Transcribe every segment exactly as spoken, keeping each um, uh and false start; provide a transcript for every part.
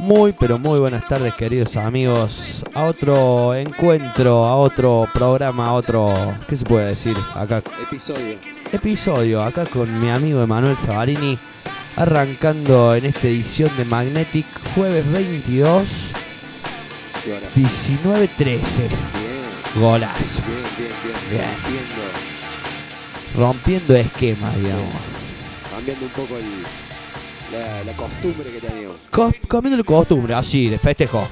Muy, pero muy buenas tardes, queridos amigos. A otro encuentro, a otro programa, a otro... ¿Qué se puede decir? Acá. Episodio. Episodio, acá con mi amigo Emanuel Savarini, arrancando en esta edición de Magnetic, jueves veintidós, diecinueve trece. Bien. Golazo. Bien, bien, bien. Bien. Rompiendo, Rompiendo esquemas, digamos. cambiando un poco el, la, la costumbre que teníamos. Co- comiendo la costumbre, así, de festejo.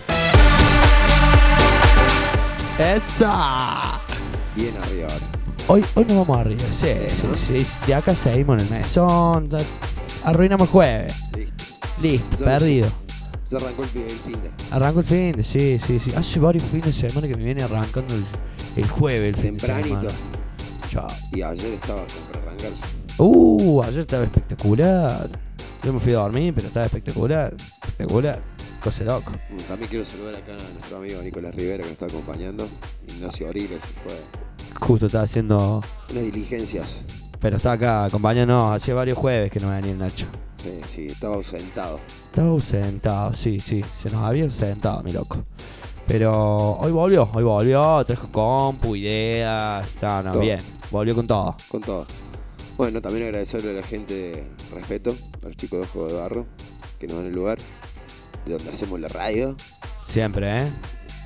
¡Esa! Bien arriba ahora. Hoy, hoy nos vamos arriba, sí, sí, ¿no? sí, sí. De acá seguimos en el mesón. Arruinamos el jueves. Listo. Listo, Ya perdido. Se arrancó el, el fin de Arrancó el fin de, sí, sí, sí. Hace varios fines de semana que me viene arrancando el, el jueves, el fin tempranito. de semana. Chao. Y ayer estaba como para arrancar. Uh, ayer estaba espectacular. Yo me fui a dormir, pero estaba espectacular. Espectacular. Cosa de loco. Mm, También quiero saludar acá a nuestro amigo Nicolás Rivera que nos está acompañando. Ignacio Oriles fue Justo estaba haciendo... unas diligencias. Pero estaba acá acompañándonos. Hacía varios jueves que no venía el Nacho. Sí, sí, estaba ausentado. Estaba ausentado, sí, sí. Se nos había ausentado, mi loco. Pero hoy volvió, hoy volvió. Trajo compu, ideas. No, no, Todo. bien. Volvió con todo. Con todo. Bueno, también agradecerle a la gente de Respeto, a los chicos de Juego de Barro, que nos dan el lugar, de donde hacemos la radio. Siempre, ¿eh?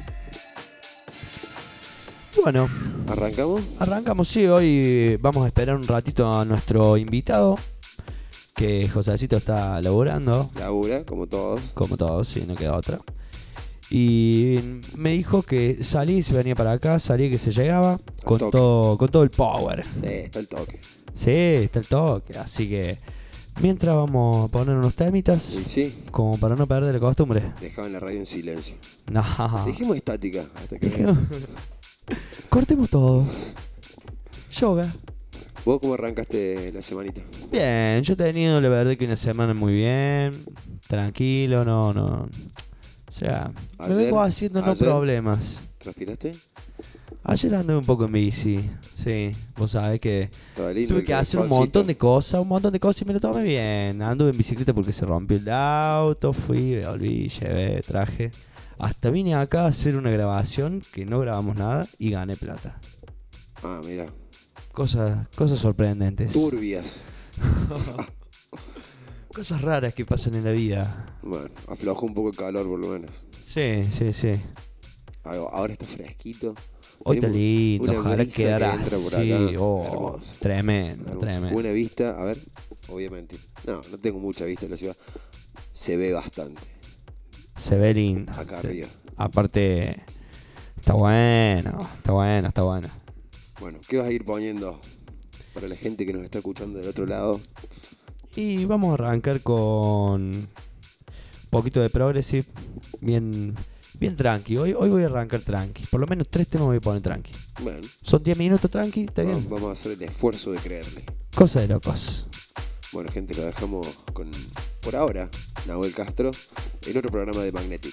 Bueno, ¿Arrancamos? arrancamos, sí. Hoy vamos a esperar un ratito a nuestro invitado, que Josecito está laburando, Labura, como todos. como todos, sí, no queda otra. Y me dijo que salí y se venía para acá, salí que se llegaba con toque. todo, con todo el power. Sí, está el toque. Sí, está el toque, así que mientras vamos a poner unos temitas, Y sí, como para no perder la costumbre. dejaban la radio en silencio. No, Dijimos estática hasta que... Dijimos- cortemos todo. Yoga. ¿Vos cómo arrancaste la semanita? Bien, yo he tenido la verdad que una semana muy bien, tranquilo, no, no. O sea, me Ayer- vengo haciendo no ayer- problemas. ¿Transpiraste? Ayer anduve un poco en bici, sí, vos sabés que Estaba lindo. tuve el que hacer un solcito. montón de cosas, un montón de cosas y me lo tomé bien. Anduve en bicicleta porque se rompió el auto, fui, volví, llevé, traje. Hasta vine acá a hacer una grabación que no grabamos nada y gané plata. Ah, mira. Cosas, cosas sorprendentes. Turbias. Cosas raras que pasan en la vida. Bueno, aflojó un poco el calor por lo menos. Sí, sí, sí. Ahora está fresquito. Hoy está Tenemos lindo, una ojalá brisa que quedara entra por así. acá. Oh, Hermoso. tremendo, Hermoso. tremendo. Buena vista, a ver, obviamente. No, no tengo mucha vista en la ciudad. Se ve bastante Se ve lindo. acá Se- arriba. Aparte, está bueno, está bueno, está bueno. Bueno, ¿qué vas a ir poniendo para la gente que nos está escuchando del otro lado? Y vamos a arrancar con un poquito de progressive, bien, bien tranqui. Hoy, hoy voy a arrancar tranqui. Por lo menos tres temas voy a poner tranqui. Bueno, Son diez minutos tranqui, ¿está bien? vamos, vamos a hacer el esfuerzo de creerle. Cosa de locos. Bueno, gente, lo dejamos con, por ahora, Nahuel Castro, en otro programa de Magnetic.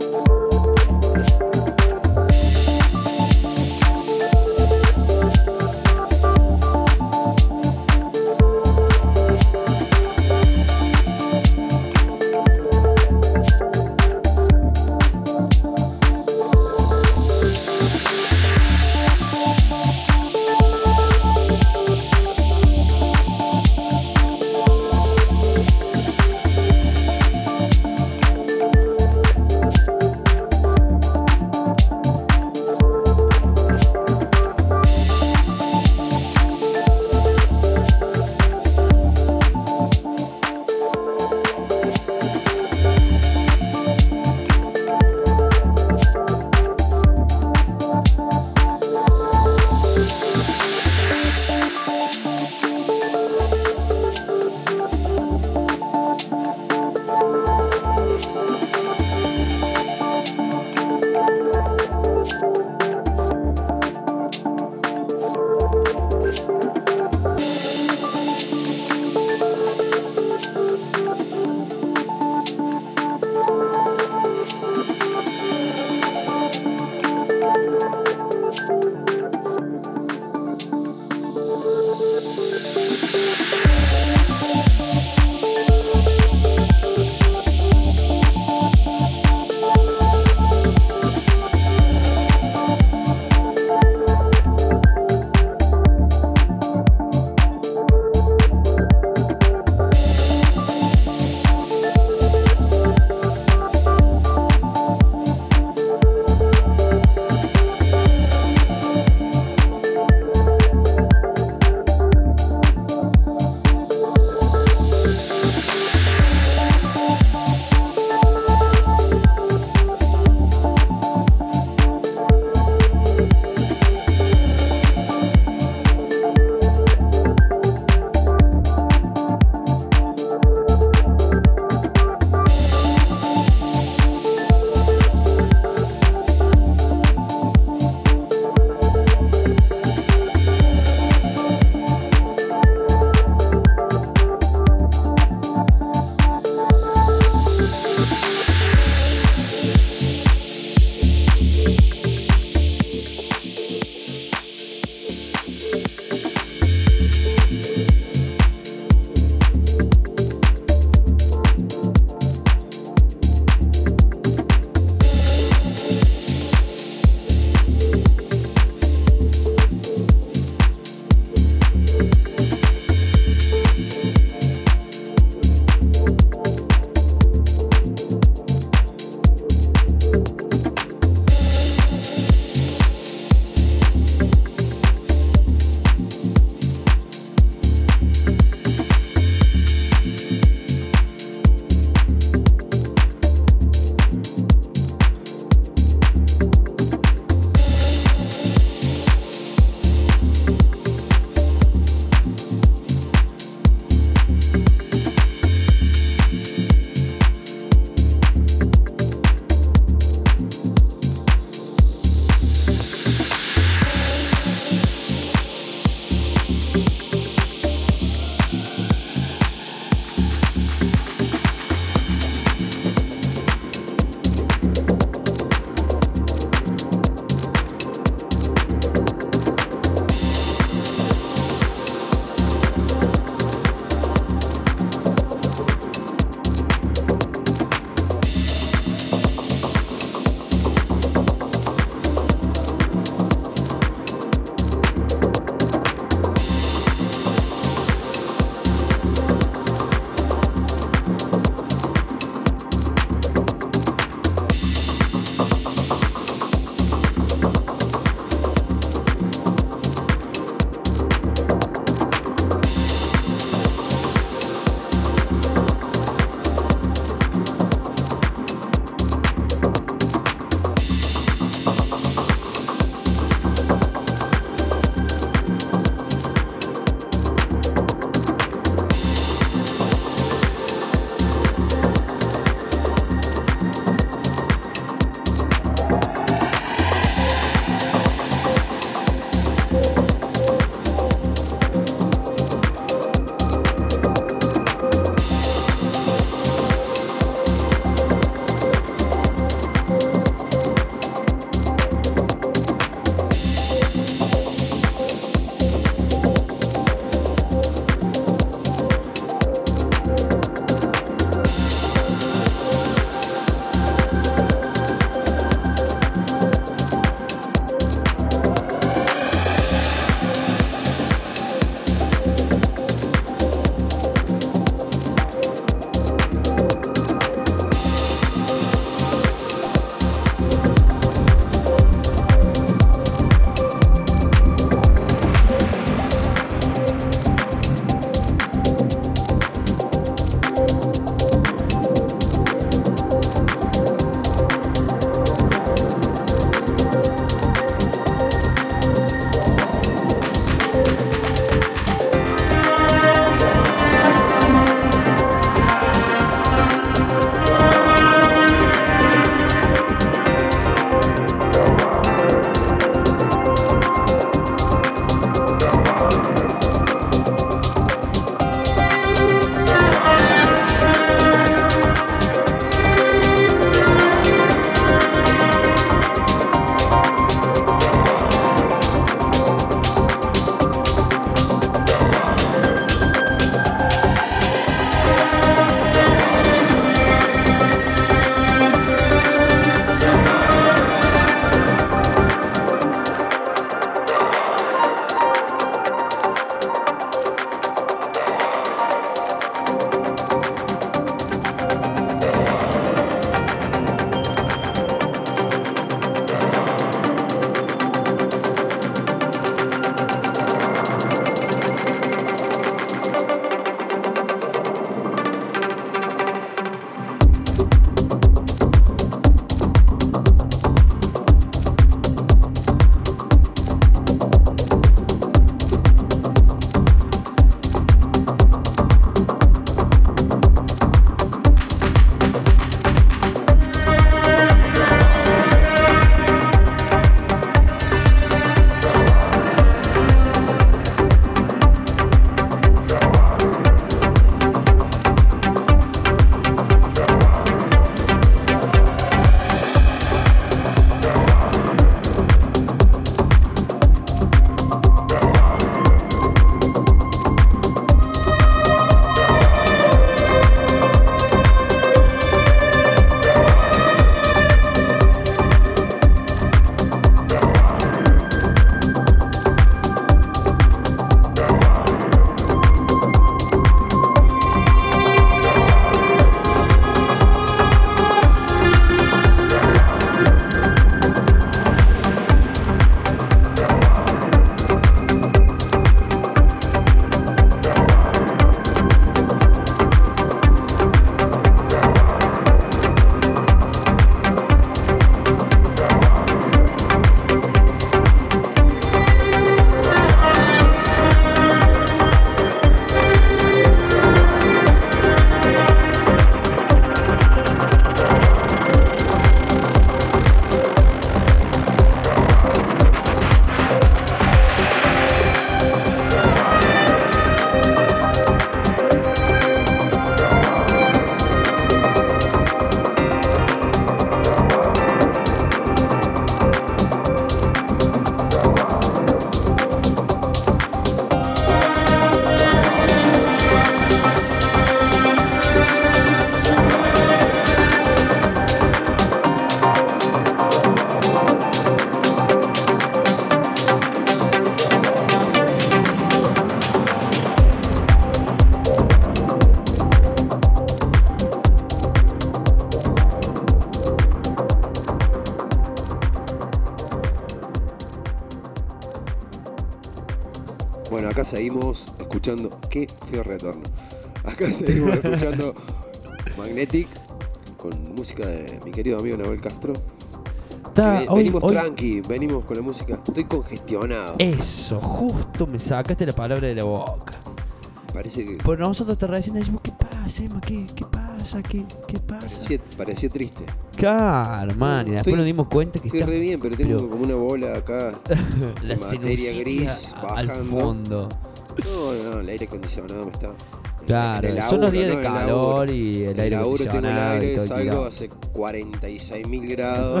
seguimos escuchando. Qué feo retorno. Acá seguimos escuchando Magnetic con música de mi querido amigo Nahuel Castro. Está, Que hoy, venimos hoy- tranqui, venimos con la música. Estoy congestionado. Eso, justo me sacaste la palabra de la boca. Parece que Por nosotros te recién decimos, ¿qué pasa, Emma? ¿Qué, qué pasa? ¿Qué, qué pasa? parecía, parecía triste. Claro, man, y después Estoy- nos dimos cuenta que Estoy está re bien, pero tengo pero- como una bola acá. la de materia sinusitis gris a- al bajando. fondo. No, no, el aire acondicionado me está. Claro, en el son los laburo, días no, de en el calor laburo. y el En aire el laburo tengo el acondicionado y aire, todo el salgo quilombo. hace cuarenta y seis mil grados.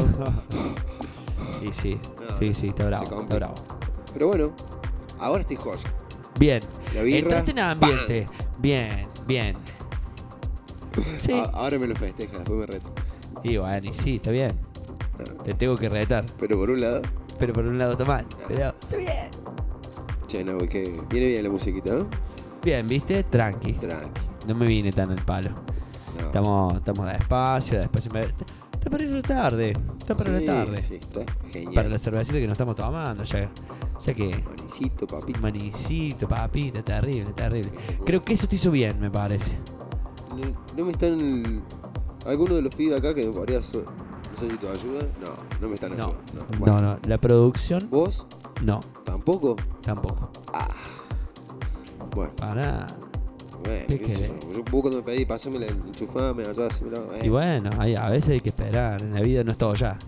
Y sí, No, sí, sí, está se bravo, está complica. bravo. Pero bueno, ahora estoy joya. Bien, La birra, entraste en ambiente. Bien, bien. Sí. A- ahora me lo festeja, después me reto. Y bueno, y sí, está bien. No, Te tengo que retar. pero por un lado, Pero por un lado está mal. Pero está bien. che, no, que viene bien la musiquita, ¿no? Bien, ¿viste? Tranqui. Tranqui. No me vine tan al palo. No. Estamos, estamos despacio, despacio. me- Está para ir a la tarde. Está para Sí, la tarde. Sí, está genial. Para la cervecita que nos estamos tomando, ya, ya que. Manicito, papi. Manicito, papita, terrible, terrible. Creo que eso te hizo bien, me parece. No, no me están. Algunos de los pibes acá que me podría. so- ¿Necesito ayuda? No, no me están No, ayudando. no, Bueno, no. La producción, ¿Vos? no, ¿Tampoco? tampoco. Bueno, Para. bueno, ¿Qué qué sé querés? yo. Yo vos cuando me pedí, pásame la enchufame, ayúdame. Eh. Y bueno, hay- a veces hay que esperar. En la vida no es todo ya.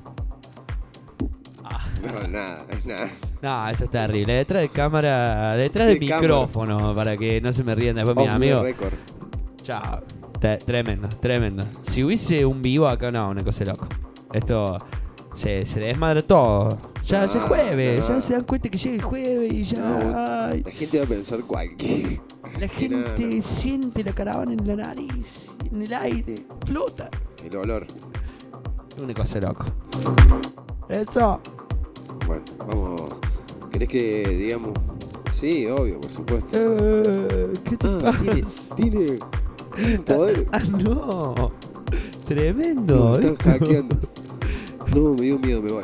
Ah, No, nada, es nada. no, esto es terrible. Detrás de cámara, detrás de, De cámara. micrófono, para que no se me rían después mis Off the amigos. record. Chao. Te- Tremendo, tremendo. Si hubiese un vivo acá, no, una cosa de loco. Esto se, se desmadra todo. Ya, ya es No, jueves, no. ya se dan cuenta que llega el jueves y ya. No, ay, La gente va a pensar cualquier. la gente no, no. siente la caravana en la nariz, en el aire, flota. El olor. Una cosa de loco. Eso. Bueno, vamos. ¿Querés que digamos? Sí, obvio, por supuesto. Eh, ¿Qué te Ah, pasa? tiene, tiene, tiene un poder. Ah, no. No, Tremendo. me esto. están hackeando. No, me dio miedo, me voy.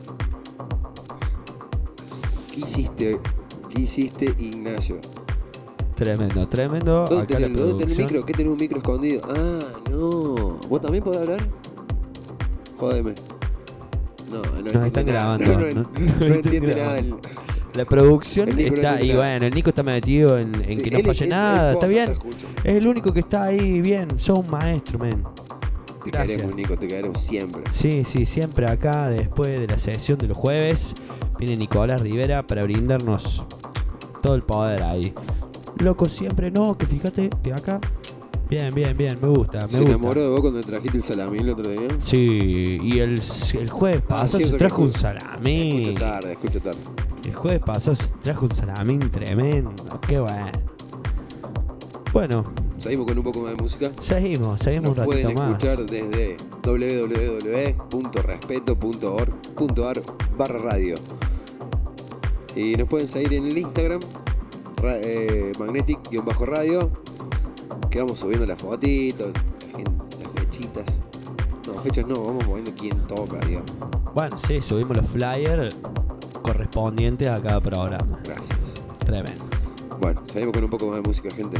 ¿Qué hiciste? ¿Qué hiciste, Ignacio? Tremendo, tremendo. ¿Dónde Acá la tenés, ¿dónde tenés el producción. micro? ¿Qué tenés un micro escondido? Ah, no. ¿Vos también podés hablar? Jódeme. No, no Nos entiende están nada. grabando. No, no, no- no, no no están entiende grabando. nada. El, La producción El Nico no está. entiende Y nada. bueno, el Nico está metido en, en sí, que no él- falle él- nada. él Está posta bien. escucha. Es el único que está ahí bien. Sos un maestro, men. Te Gracias. queremos, Nico, te queremos siempre. Sí, sí, siempre acá, después de la sesión de los jueves, viene Nicolás Rivera para brindarnos todo el poder ahí. Loco, siempre no, que fíjate que acá. Bien, bien, bien, me gusta, me ¿Se gusta. enamoró de vos cuando le trajiste el salamín el otro día? Sí, y el, el jueves Ah, pasado cierto se que trajo un escucho- salamín. Escucho tarde, escucho tarde. El jueves pasado se trajo un salamín tremendo. Qué bueno. Bueno, Seguimos con un poco más de música. seguimos, seguimos Nos un ratito pueden más. escuchar desde w w w punto respeto punto org punto a r barra radio. Y nos pueden seguir en el Instagram, ra- eh, magnetic-radio, que vamos subiendo las fotitos, la gente- las fechitas. No, fechas no, vamos moviendo quién toca, digamos. Bueno, sí, subimos los flyers correspondientes a cada programa. Gracias. Tremendo. Bueno, seguimos con un poco más de música, gente.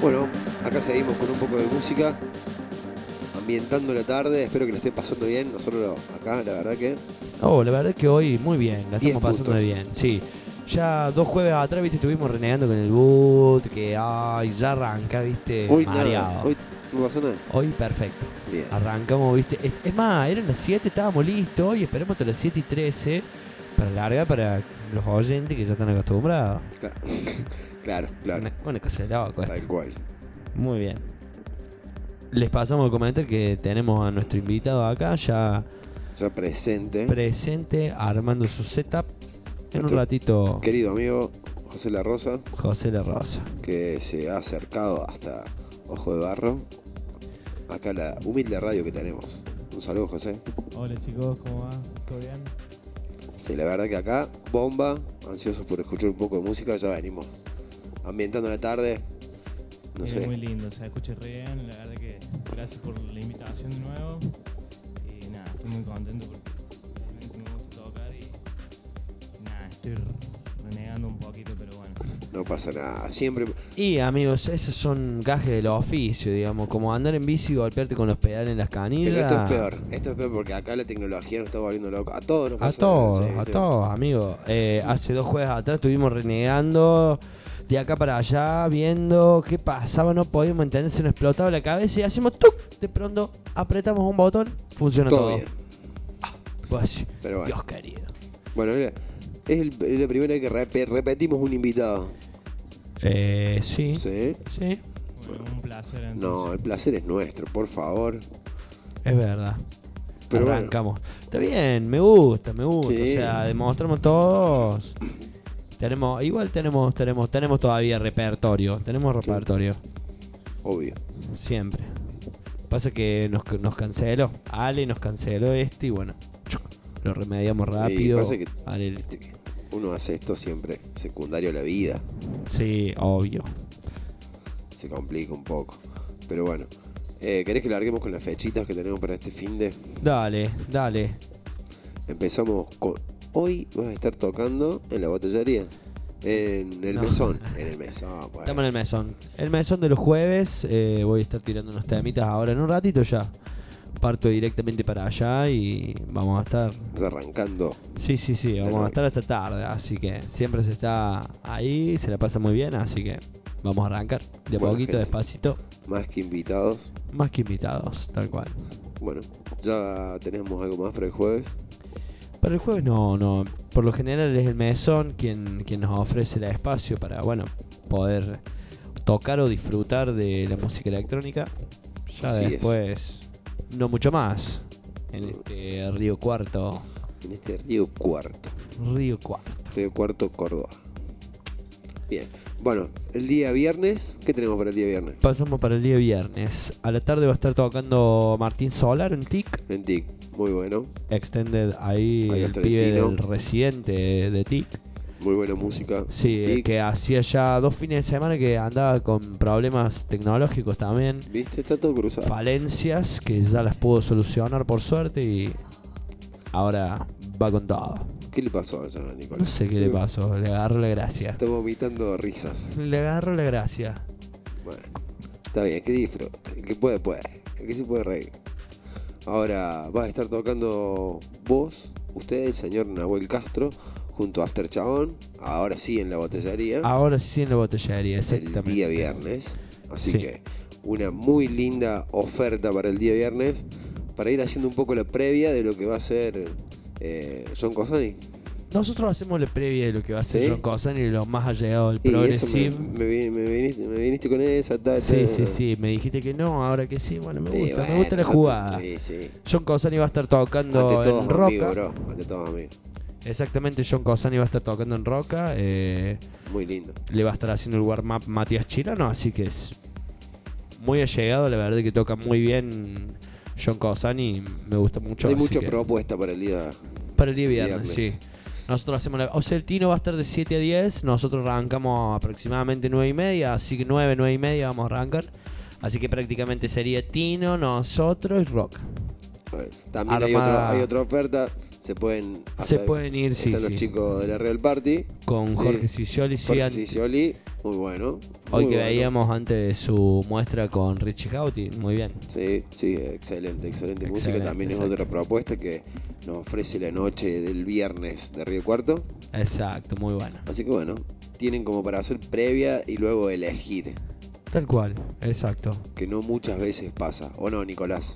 Bueno, acá seguimos con un poco de música, ambientando la tarde. Espero que lo estén pasando bien. Nosotros acá, la verdad que... Oh, la verdad que hoy muy bien, la diez estamos pasando puntos. bien, sí. Ya dos jueves atrás, viste, estuvimos renegando con el boot, que ay, ya arranca, viste, Hoy mareado. nada, hoy no pasó nada. Hoy perfecto. Bien. Arrancamos, viste. Es, es más, eran las siete, estábamos listos. Hoy esperemos hasta las siete y trece para larga para los oyentes que ya están acostumbrados. Claro, claro. claro. Una, una cosa de loco esto. Tal cual. Muy bien. Les pasamos a comentar que tenemos a nuestro invitado acá ya Ya presente. presente, armando su setup. En un Nuestro ratito, Querido amigo José La Rosa, José La Rosa. que se ha acercado hasta Ojo de Barro. Acá la humilde radio que tenemos. Un saludo, José. Hola chicos, ¿cómo va? ¿Todo bien? Sí, la verdad que acá, bomba, ansiosos por escuchar un poco de música, ya venimos ambientando la tarde. No Viene sé. muy lindo, se escucha re bien, la verdad que gracias por la invitación de nuevo. Y nada, estoy muy contento porque realmente me gusta tocar y, y nada, estoy renegando un poquito, pero bueno. No pasa nada. Siempre. Y amigos, esos son gajes del oficio, digamos, como andar en bici y golpearte con los pedales en las canillas. Pero esto es peor. Esto es peor porque acá la tecnología nos está volviendo loco. A todos nos A pasa. todos, sí, a ¿viste? todos, amigos. Eh, hace dos jueves atrás estuvimos renegando de acá para allá, viendo qué pasaba, no podíamos entender, se nos explotaba la cabeza y hacemos ¡tuc! De pronto apretamos un botón, funciona todo. Todo bien. Pues, Pero bueno. Dios querido. Bueno, mira, es, el- es la primera vez que rep- repetimos un invitado. Eh, sí, ¿Sí? sí, Bueno, un placer No, entonces. el placer es nuestro, por favor. es verdad. Pero bueno. Arrancamos. Está bien, me gusta, me gusta. Sí. O sea, demostramos todos. Tenemos, igual tenemos, tenemos, tenemos todavía repertorio. Tenemos repertorio. Obvio. Siempre. Pasa que nos, nos canceló. Ale nos canceló este y bueno. chuc, Lo remediamos rápido. pasa que- Ale- Viste que uno hace esto siempre secundario a la vida. sí, obvio. Se complica un poco. Pero bueno. Eh, ¿Querés que larguemos con las fechitas que tenemos para este fin de? Dale, dale. Empezamos con... Hoy vas a estar tocando en la botellería. En el No. mesón. En el mesón. Bueno. Estamos en el mesón. El mesón de los jueves. eh, voy a estar tirando unos temitas ahora en un ratito ya. Parto directamente para allá y vamos a estar. Estás arrancando. Sí, sí, sí, vamos Bueno. a estar hasta tarde. Así que siempre se está ahí, se la pasa muy bien. Así que vamos a arrancar de a Buena poquito, gente. despacito. Más que invitados. Más que invitados, tal cual. Bueno, ya tenemos algo más para el jueves. Para el jueves no, no. Por lo general es el mesón quien, quien nos ofrece el espacio para, bueno, poder tocar o disfrutar de la música electrónica. Ya Así es. después, no mucho más. En este Río Cuarto. En este Río Cuarto. Río Cuarto. Río Cuarto, Córdoba. Bien. Bueno, el día viernes, ¿qué tenemos para el día viernes? Pasamos para el día viernes. A la tarde va a estar tocando Martín Solar en T I C. En T I C. Muy bueno. Extended ahí, Ahí va a el estar el pibe Tino. del residente de T I C. Muy buena música. Sí, T I C. que hacía ya dos fines de semana que andaba con problemas tecnológicos también. ¿Viste? Está todo cruzado. Falencias que ya las pudo solucionar por suerte y ahora va con todo. ¿Qué le pasó a Jonah Nicolás? No sé qué le pasó, le agarró la gracia. Está vomitando risas. Le agarró la gracia. Bueno, está bien, que disfrute. El que puede, puede. El que sí puede reír. Ahora vas a estar tocando vos, usted, el señor Nahuel Castro, junto a After Chabón. Ahora sí en la botellería. Ahora sí en la botellería, el exactamente. día viernes. Así Sí. que una muy linda oferta para el día viernes. Para ir haciendo un poco la previa de lo que va a ser eh, John Cosani. Nosotros hacemos la previa de lo que va a ser ¿Sí? John Cosan y lo más allegado del Y eso me, Progressive. me, vi- me viniste, me viniste con esa. Ta, Sí, ta. sí, sí. Me dijiste que no, ahora que sí. Bueno, me Sí, gusta, bueno, me gusta la yo- jugada. Sí, sí. John Cosani va a estar tocando Ante todos en Roca. amigos, bro. Ante todos amigos. Exactamente, John Cosani va a estar tocando en Roca. eh, Muy lindo. le va a estar haciendo el warm-up Matías Chirano, así que es muy allegado. La verdad que toca muy bien John Cosani. Me gusta mucho. Hay así mucha que- propuesta para el día. Para el día viernes, viernes. sí. Nosotros hacemos la... O sea, el Tino va a estar de siete a diez. Nosotros arrancamos aproximadamente nueve y media. Así que nueve, nueve y media vamos a arrancar. Así que prácticamente sería Tino, nosotros y Rock. También hay, Armada. otro, hay otra oferta. Se pueden Se hacer- pueden ir, sí, están los sí. chicos de la Real Party. Con Sí. Jorge Sicioli, sí, Jorge an- Sicioli, muy bueno. hoy muy que bueno. veíamos antes de su muestra con Richie Houghton, muy bien. Sí, sí, excelente, excelente, música. Excelente, También es exacto. otra propuesta que nos ofrece la noche del viernes de Río Cuarto. Exacto, muy bueno. Así que bueno, tienen como para hacer previa y luego elegir, Tal cual, exacto. que no muchas veces pasa. ¿O no, Nicolás?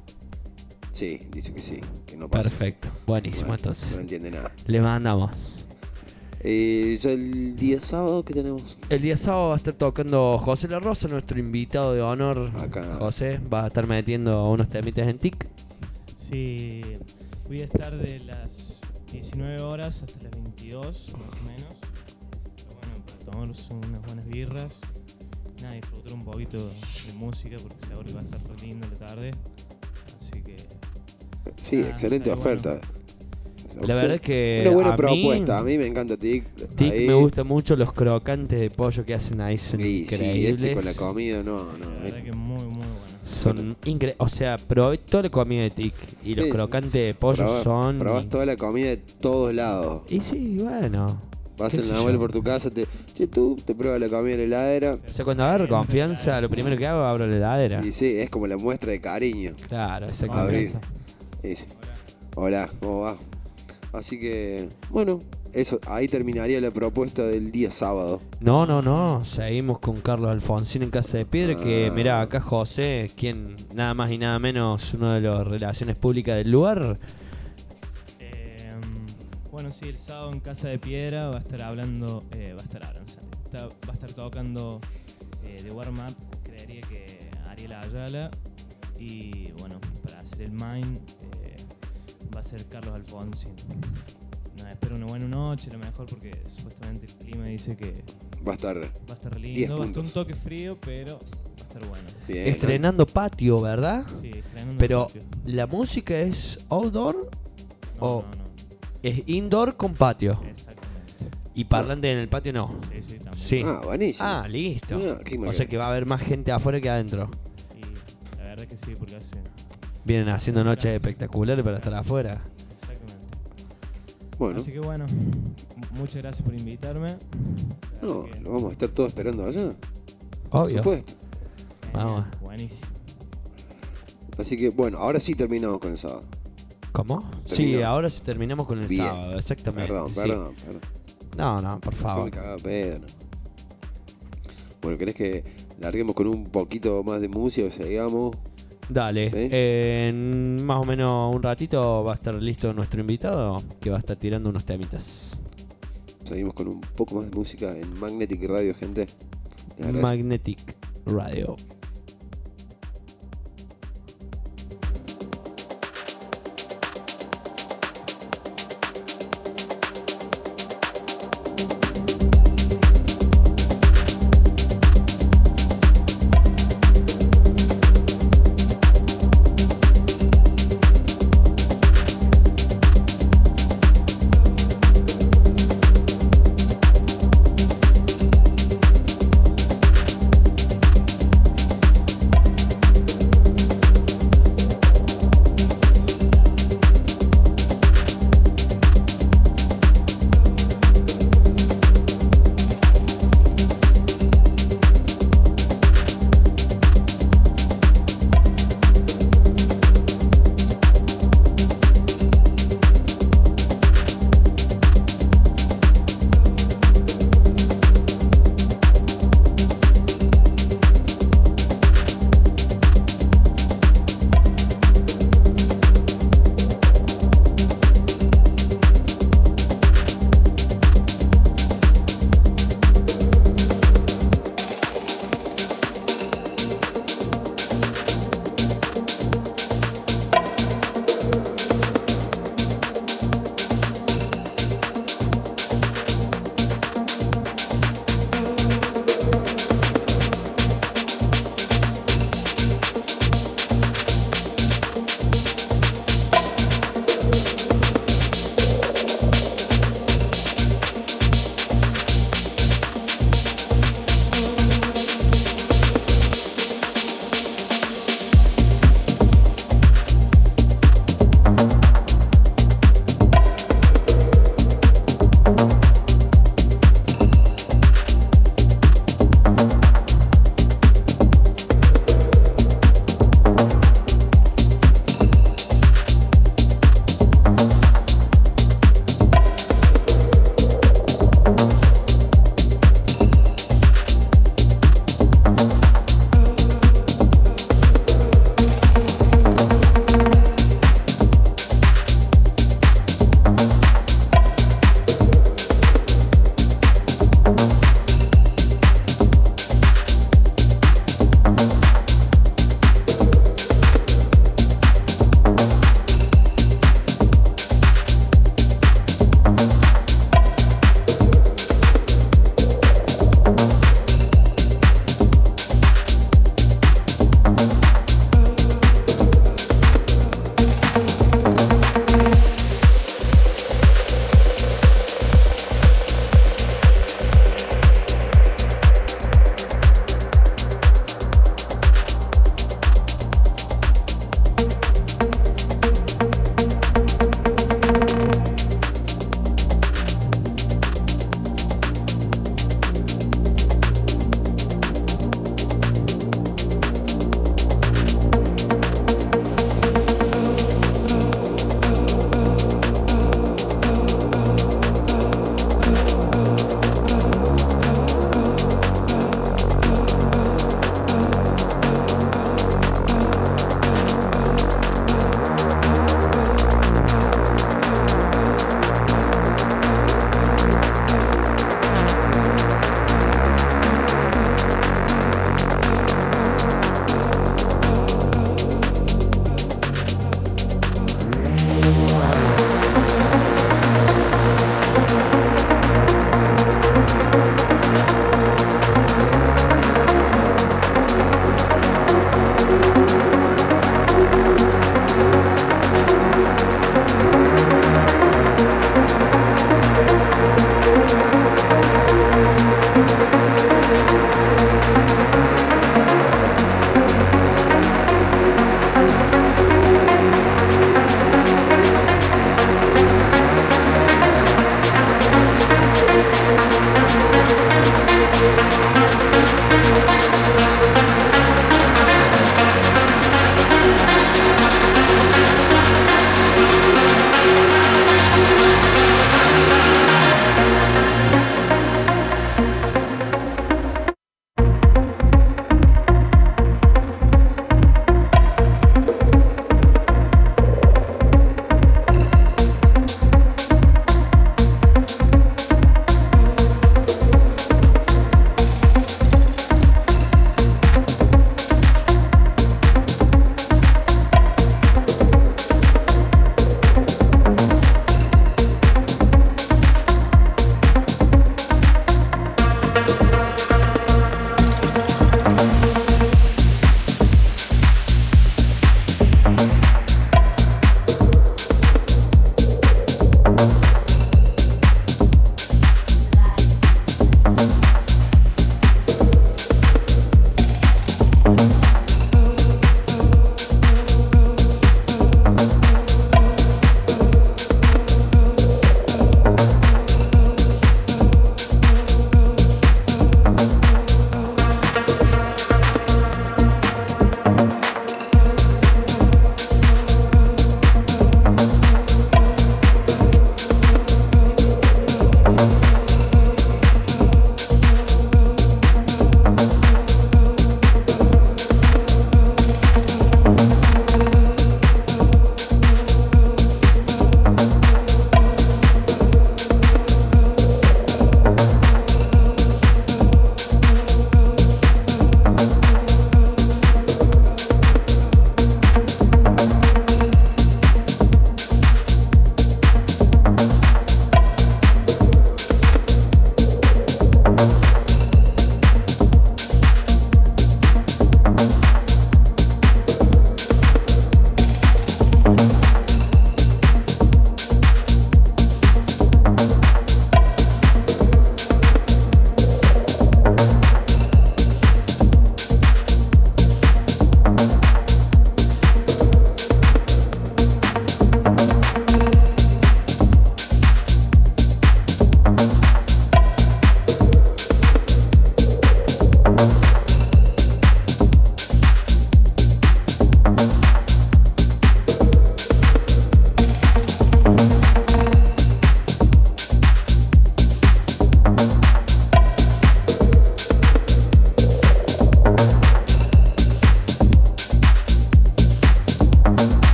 Sí, dice que sí, que no pasa. Perfecto, buenísimo Bueno, entonces. no entiende nada. Le mandamos. Eh, ya el día sábado, ¿qué tenemos? El día sábado va a estar tocando José La Rosa, nuestro invitado de honor. Acá. José va a estar metiendo unos temitas en tic. Sí, voy a estar de las diecinueve horas hasta las veintidós, más o menos. Pero bueno, para tomarnos unas buenas birras. Nada, disfrutar un poquito de música porque seguro que va a estar re lindo la tarde. Así que Sí, Ah, excelente está oferta. La verdad es que Una buena a propuesta, a mí, mí me encanta Tic. tic Ahí. me gusta mucho, los crocantes de pollo que hacen ahí son Y sí, increíbles. este con la comida, no, no. la verdad que muy, muy bueno. Son increíbles. O sea, probé toda la comida de tic y Sí, los sí. crocantes de pollo Probás- son. Probás toda la comida de todos lados. Y sí, bueno. Vas qué en sé la yo. vuelta por tu casa, te, che, tú te pruebas la comida en la heladera. O sea, cuando agarro confianza, lo primero que hago es abro la heladera. Y sí, es como la muestra de cariño. Claro, Abrí. exactamente. Y sí. Hola, ¿cómo va? Así que, bueno, eso, ahí terminaría la propuesta del día sábado. No, no, no. Seguimos con Carlos Alfonsín en Casa de Piedra. Que Ah. mirá, acá José, quien nada más y nada menos uno de los relaciones públicas del lugar. Eh, bueno, sí, el sábado en Casa de Piedra va a estar hablando, eh, va a estar hablando, está- va a estar tocando eh, de warm up, creería que Ariel Ayala, y bueno, para hacer el main eh, va a ser Carlos Alfonsín. Nada, espero una buena noche, lo mejor porque supuestamente el clima dice que Va a estar va a estar re diez lindo, va a estar un puntos. toque frío, pero va a estar bueno. bien. Estrenando patio, ¿verdad? Sí, estrenando Pero patio. la música es outdoor, No, oh. no, no, es indoor con patio. exactamente. Y parlante en el patio no. Sí, sí, también. Sí. Ah, buenísimo. Ah, listo. Mirá, qué O maravilla. sea que va a haber más gente afuera que adentro. Y la verdad que sí, porque hace. Vienen haciendo noches espectaculares para estar afuera. Exactamente. Bueno, Así que bueno, m- muchas gracias por invitarme. La no, verdad que- lo vamos a estar todos esperando allá. Por Obvio. supuesto. Genial, Vamos. Buenísimo. Así que, bueno, ahora sí terminamos con el sábado. ¿Cómo? Sí, Terminó. ahora sí terminamos con el Bien. sábado, exactamente. Perdón, sí. perdón, perdón. No, no, por Yo favor. me cagaba pedo, ¿no? Bueno, ¿querés que larguemos con un poquito más de música o sigamos? Dale, ¿Sí? en más o menos un ratito va a estar listo nuestro invitado que va a estar tirando unos temitas. Seguimos con un poco más de música en Magnetic Radio, gente. Les agradezco. Magnetic Radio. Thank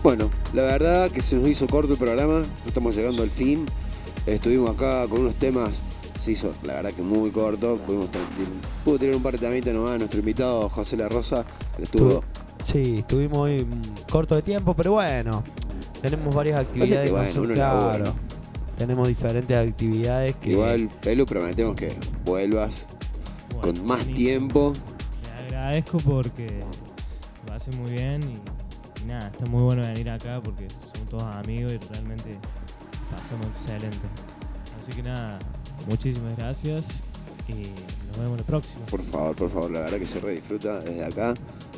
Bueno, la verdad que se nos hizo corto el programa, estamos llegando al fin. Estuvimos acá con unos temas, se hizo la verdad que muy corto. Pudimos pudo tirar un par de temitas nomás. Nuestro invitado José La Rosa estuvo. Sí, estuvimos hoy corto de tiempo, pero bueno, tenemos varias actividades. Que, bueno, uno claro, labura. Tenemos diferentes actividades que. Igual, Pelu, prometemos que vuelvas Bueno, con más buenísimo. tiempo. Le agradezco porque lo hace muy bien y, y nada, está muy bueno venir acá porque somos todos amigos y realmente pasamos excelente. Así que nada, muchísimas gracias y nos vemos la próxima. Por favor, por favor, la verdad que se re disfruta desde acá.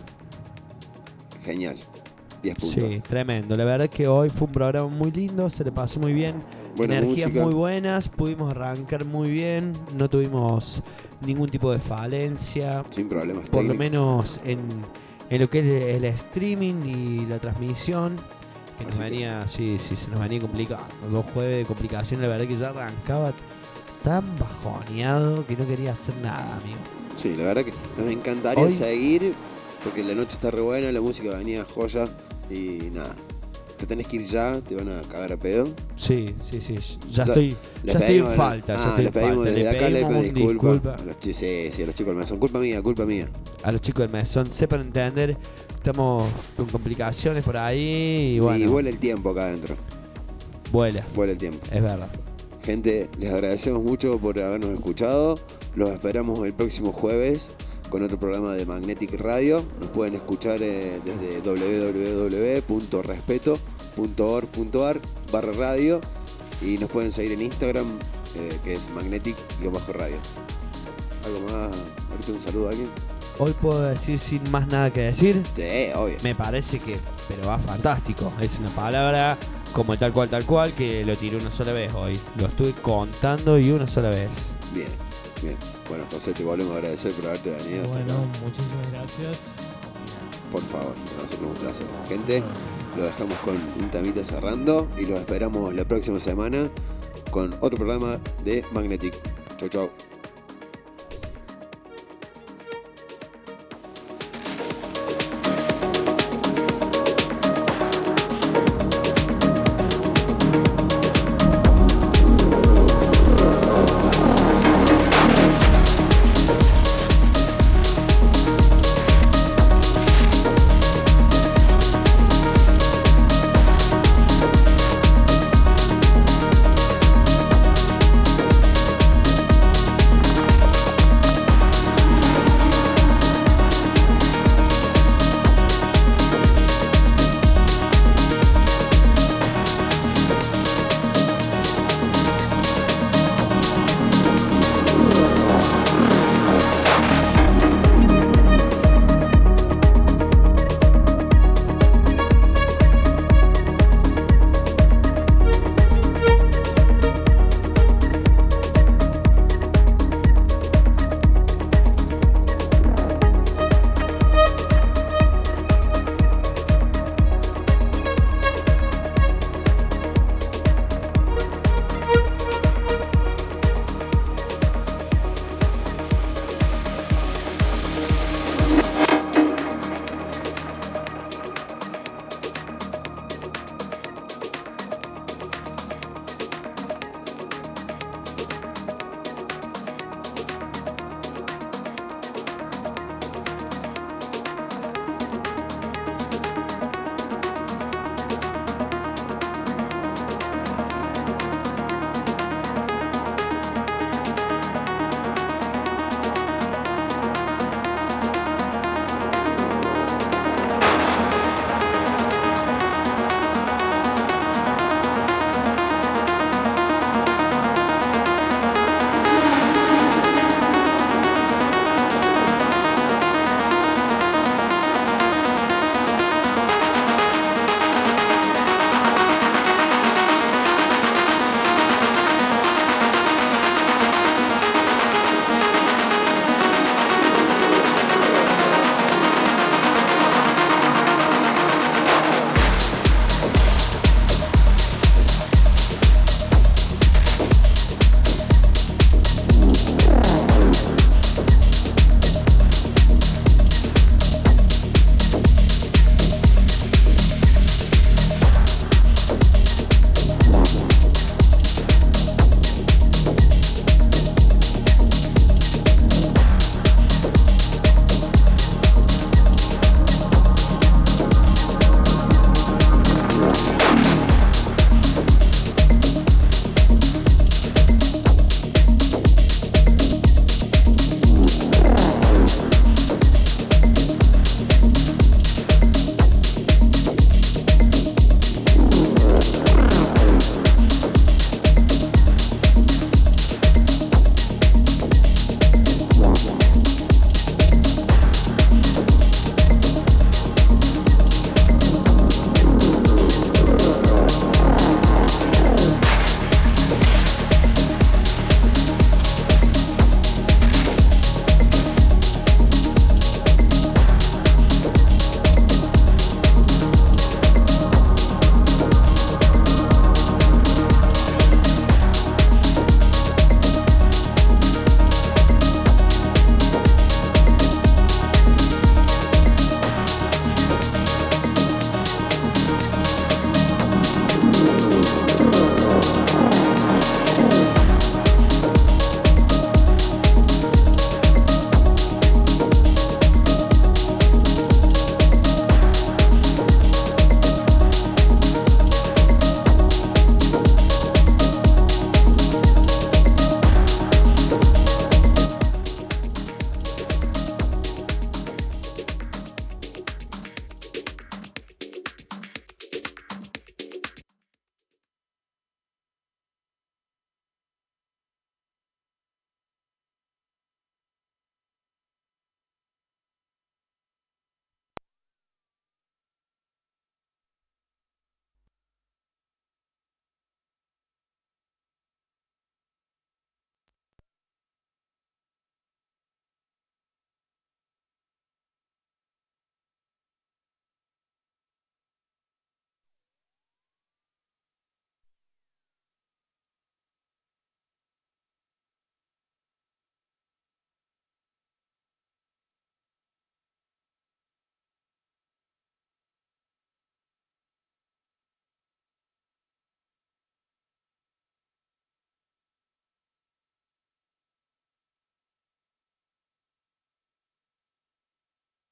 Genial. diez puntos. Sí, tremendo. La verdad que hoy fue un programa muy lindo, se le pasó muy bien. Buena Energías música. muy buenas, pudimos arrancar muy bien, no tuvimos ningún tipo de falencia, Sin problemas por lo técnicos. menos en, en lo que es el streaming y la transmisión, que nos Así que- venía, sí, sí, se nos venía complicado. Dos jueves de complicación, la verdad que ya arrancaba tan bajoneado que no quería hacer nada, amigo. Sí, la verdad que nos encantaría Hoy- seguir porque la noche está re buena, la música venía joya y nada. Te tenés que ir ya, te van a cagar a pedo. Sí, sí, sí, Ya- ya estoy, Les ya estoy en pedimos- falta, ya ah, estoy les en pedimos falta. desde Le acá, le pedimos pedimos un disculpas. disculpa A los chi- sí, sí, a los chicos del mesón. Culpa mía, culpa mía. a los chicos del mesón, sepan entender, estamos con complicaciones por ahí y bueno, Y vuela el tiempo acá adentro. vuela, Vuela el tiempo. es verdad. Gente, les agradecemos mucho por habernos escuchado. Los esperamos el próximo jueves con otro programa de Magnetic Radio. Nos pueden escuchar eh, desde doble u doble u doble u punto respeto punto org punto ar barra radio y nos pueden seguir en Instagram eh, que es magnetic-radio. ¿Algo más? Ahorita un saludo a alguien. Hoy puedo decir sin más nada que decir, Sí, obvio. me parece que, pero va fantástico. Es una palabra como tal cual, tal cual, que lo tiré una sola vez hoy. Lo estuve contando y una sola vez. Bien, bien. Bueno, José, te volvemos a agradecer por haberte venido. hasta Bueno, acá. muchísimas gracias. Por favor, para nosotros es un placer. Gente, lo dejamos con un temita cerrando y los esperamos la próxima semana con otro programa de Magnetic. Chau, chau.